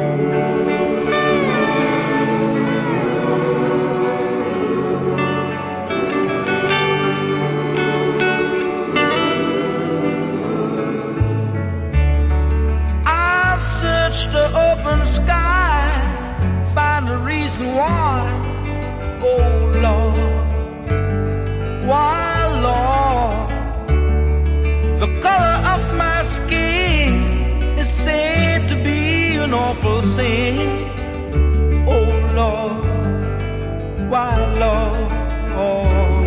The open sky, find a reason why, oh Lord, why Lord, the color of my skin is said to be an awful sin, oh Lord, why Lord, oh.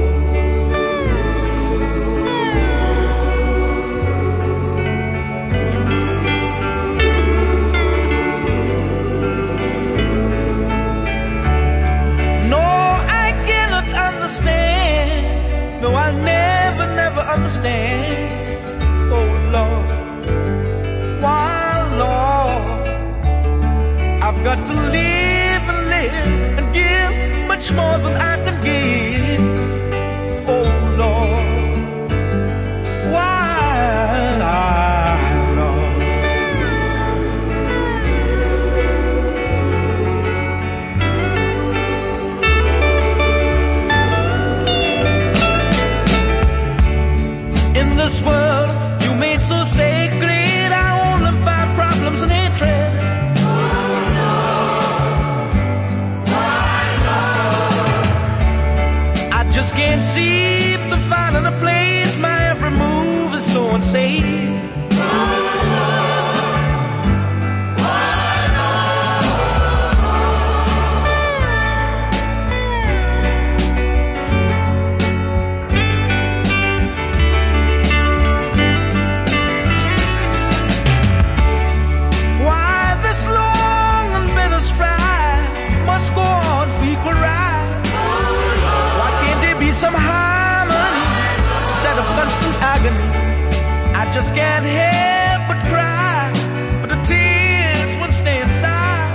No, I'll never understand. Oh Lord, why Lord, I've got to live and give much more than I can give. Oh Lord, why Lord. In this world you made so sacred, I only find problems and hatred. I just can't seem to find a place. My every move is so unsafe. Some harmony instead of constant agony. I just can't help but cry for the tears won't stay inside.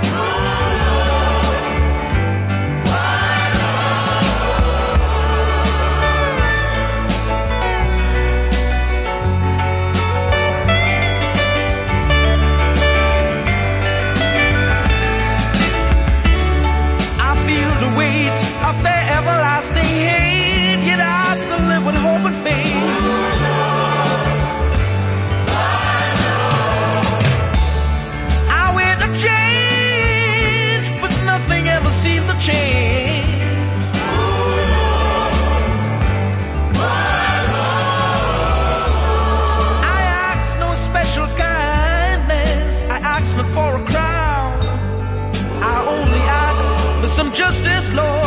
I feel the weight of their everlasting hate. Yet I still live with hope and faith. I wait to change, but nothing ever seems to change. I ask no special kindness, I ask not for a crown. I only ask for some justice, Lord.